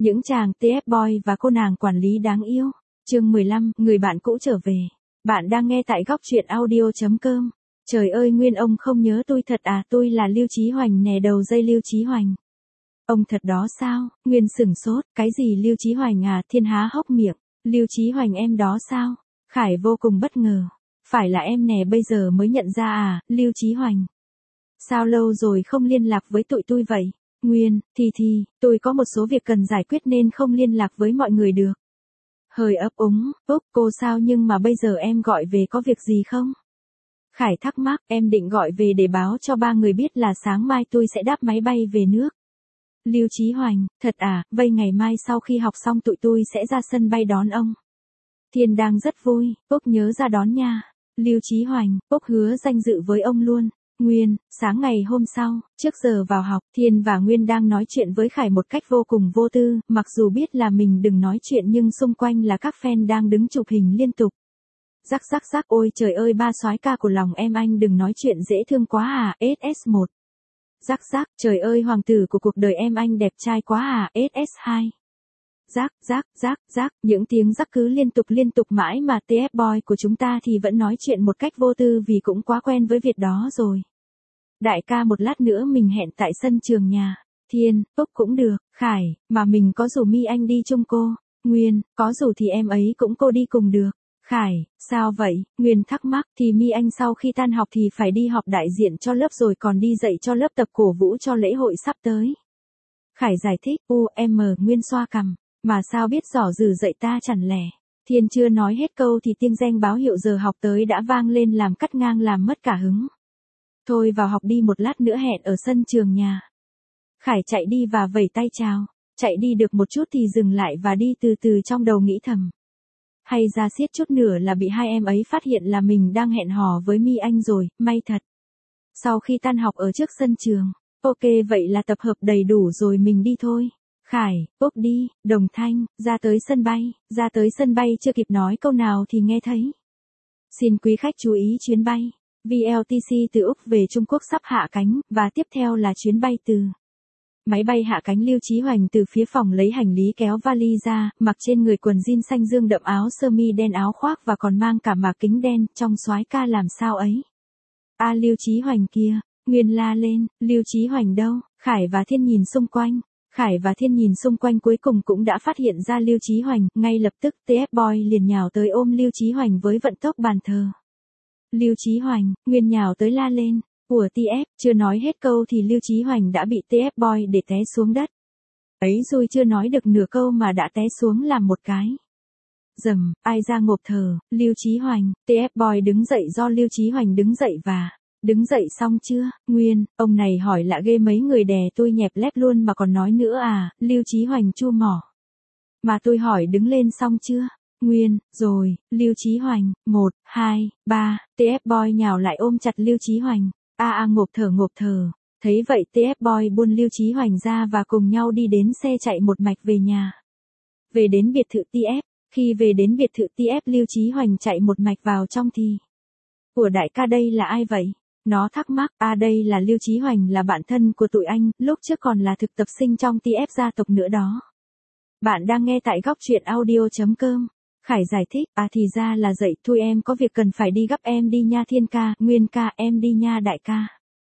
Những chàng TF boy và cô nàng quản lý đáng yêu. Chương 15, người bạn cũ trở về. Bạn đang nghe tại góc truyện audio.com. Trời ơi Nguyên ông không nhớ tôi thật à, tôi là Lưu Chí Hoành nè, đầu dây Lưu Chí Hoành. Ông thật đó sao? Nguyên sửng sốt, cái gì Lưu Chí Hoành à? Thiên há hốc miệng, Lưu Chí Hoành em đó sao? Khải vô cùng bất ngờ. Phải là em nè, bây giờ mới nhận ra à, Lưu Chí Hoành. Sao lâu rồi không liên lạc với tụi tôi vậy? Nguyên, tôi có một số việc cần giải quyết nên không liên lạc với mọi người được. Hơi ấp úng, cô sao nhưng mà bây giờ em gọi về có việc gì không? Khải thắc mắc, em định gọi về để báo cho ba người biết là sáng mai tôi sẽ đáp máy bay về nước. Lưu Chí Hoành, thật à, vậy ngày mai sau khi học xong tụi tôi sẽ ra sân bay đón ông. Thiên đang rất vui, Úc nhớ ra đón nha. Lưu Chí Hoành, Úc hứa danh dự với ông luôn. Nguyên, sáng ngày hôm sau, trước giờ vào học, Thiên và Nguyên đang nói chuyện với Khải một cách vô cùng vô tư, mặc dù biết là mình đừng nói chuyện nhưng xung quanh là các fan đang đứng chụp hình liên tục. Rắc, ôi trời ơi ba soái ca của lòng em anh đừng nói chuyện dễ thương quá à, SS1. Rắc, trời ơi hoàng tử của cuộc đời em anh đẹp trai quá à, SS2. Rắc, những tiếng rắc cứ liên tục mãi mà TF boy của chúng ta thì vẫn nói chuyện một cách vô tư vì cũng quá quen với việc đó rồi. Đại ca một lát nữa mình hẹn tại sân trường nhà. Thiên, Úc cũng được. Khải, mà mình có rủ Mi Anh đi chung cô. Nguyên, có rủ thì em ấy cũng cô đi cùng được. Khải, sao vậy? Nguyên thắc mắc, thì Mi Anh sau khi tan học thì phải đi họp đại diện cho lớp rồi còn đi dạy cho lớp tập cổ vũ cho lễ hội sắp tới. Khải giải thích, Nguyên xoa cằm. Mà sao biết giỏ dử dậy ta chẳng lẽ. Thiên chưa nói hết câu thì tiếng reng báo hiệu giờ học tới đã vang lên làm cắt ngang làm mất cả hứng. Thôi vào học đi, một lát nữa hẹn ở sân trường nhà. Khải chạy đi và vẩy tay chào. Chạy đi được một chút thì dừng lại và đi từ từ, trong đầu nghĩ thầm. Hay ra xiết chút nữa là bị hai em ấy phát hiện là mình đang hẹn hò với Mi Anh rồi, may thật. Sau khi tan học ở trước sân trường. Ok vậy là tập hợp đầy đủ rồi, mình đi thôi. Khải, Úc đi, Đồng Thanh, ra tới sân bay chưa kịp nói câu nào thì nghe thấy. Xin quý khách chú ý chuyến bay. VLTC từ Úc về Trung Quốc sắp hạ cánh, và tiếp theo là chuyến bay từ. Máy bay hạ cánh. Lưu Chí Hoành từ phía phòng lấy hành lý kéo vali ra, mặc trên người quần jean xanh dương đậm, áo sơ mi đen, áo khoác và còn mang cả mạc kính đen, trông soái ca làm sao ấy. À Lưu Chí Hoành kia, Nguyên la lên, Lưu Chí Hoành đâu? Khải và Thiên nhìn xung quanh cuối cùng cũng đã phát hiện ra Lưu Chí Hoành, ngay lập tức TF boy liền nhào tới ôm Lưu Chí Hoành với vận tốc bàn thờ. Lưu Chí Hoành, Nguyên nhào tới la lên, của TF, chưa nói hết câu thì Lưu Chí Hoành đã bị TF boy để té xuống đất. Ấy rồi chưa nói được nửa câu mà đã té xuống làm một cái. Dầm, ai ra ngộp thở, Lưu Chí Hoành, TF boy đứng dậy do Lưu Chí Hoành đứng dậy và. Đứng dậy xong chưa? Nguyên, ông này hỏi lạ ghê, mấy người đè tôi nhẹp lép luôn mà còn nói nữa à, Lưu Chí Hoành chu mỏ. Mà tôi hỏi đứng lên xong chưa? Nguyên, rồi, Lưu Chí Hoành, 1, 2, 3, TF boy nhào lại ôm chặt Lưu Chí Hoành. Ngộp thở. Thấy vậy TF boy buông Lưu Chí Hoành ra và cùng nhau đi đến xe chạy một mạch về nhà. Về đến biệt thự TF, khi về đến biệt thự TF Lưu Chí Hoành chạy một mạch vào trong thì. Của đại ca đây là ai vậy? Nó thắc mắc, đây là Lưu Chí Hoành, là bạn thân của tụi anh, lúc trước còn là thực tập sinh trong TF gia tộc nữa đó. Bạn đang nghe tại góc truyện audio.com. Khải giải thích, thì ra là vậy, thôi em có việc cần phải đi gấp, em đi nha Thiên ca, Nguyên ca, em đi nha đại ca.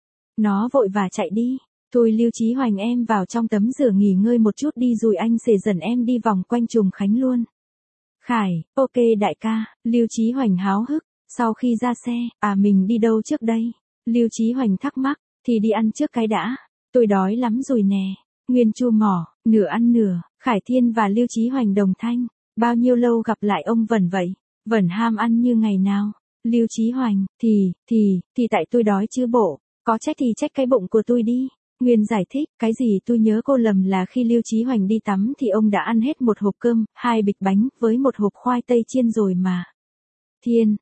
Nó vội và chạy đi. Thôi Lưu Chí Hoành em vào trong tắm rửa nghỉ ngơi một chút đi rồi anh sẽ dẫn em đi vòng quanh Trùng Khánh luôn. Khải, ok đại ca, Lưu Chí Hoành háo hức. Sau khi ra xe, mình đi đâu trước đây? Lưu Chí Hoành thắc mắc, thì đi ăn trước cái đã. Tôi đói lắm rồi nè. Nguyên chu mỏ, nửa ăn nửa, Khải, Thiên và Lưu Chí Hoành Đồng Thanh. Bao nhiêu lâu gặp lại ông Vẩn vậy? Vẩn ham ăn như ngày nào. Lưu Chí Hoành, thì tại tôi đói chứ bộ. Có trách thì trách cái bụng của tôi đi. Nguyên giải thích, cái gì tôi nhớ cô lầm là khi Lưu Chí Hoành đi tắm thì ông đã ăn hết một hộp cơm, 2 bịch bánh, với một hộp khoai tây chiên rồi mà. Thiên,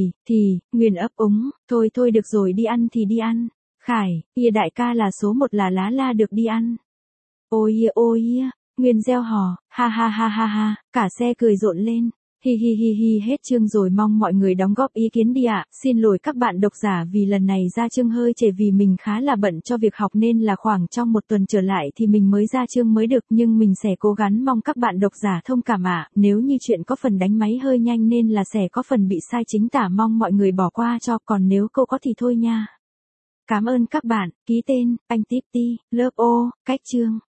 Nguyên ấp úng, thôi được rồi, đi ăn thì đi ăn. Khải, đại ca là số 1 là lá la được đi ăn. Ôi, Nguyên reo hò, ha, cả xe cười rộn lên. Hi hi hi hi, hết chương rồi, mong mọi người đóng góp ý kiến đi ạ. Xin lỗi các bạn độc giả vì lần này ra chương hơi trễ vì mình khá là bận cho việc học nên là khoảng trong một tuần trở lại thì mình mới ra chương mới được, nhưng mình sẽ cố gắng, mong các bạn độc giả thông cảm ạ. Nếu như chuyện có phần đánh máy hơi nhanh nên là sẽ có phần bị sai chính tả, mong mọi người bỏ qua cho, còn nếu câu có thì thôi nha. Cảm ơn các bạn. Ký tên, anh Tiếp Ti, lớp O, cách chương.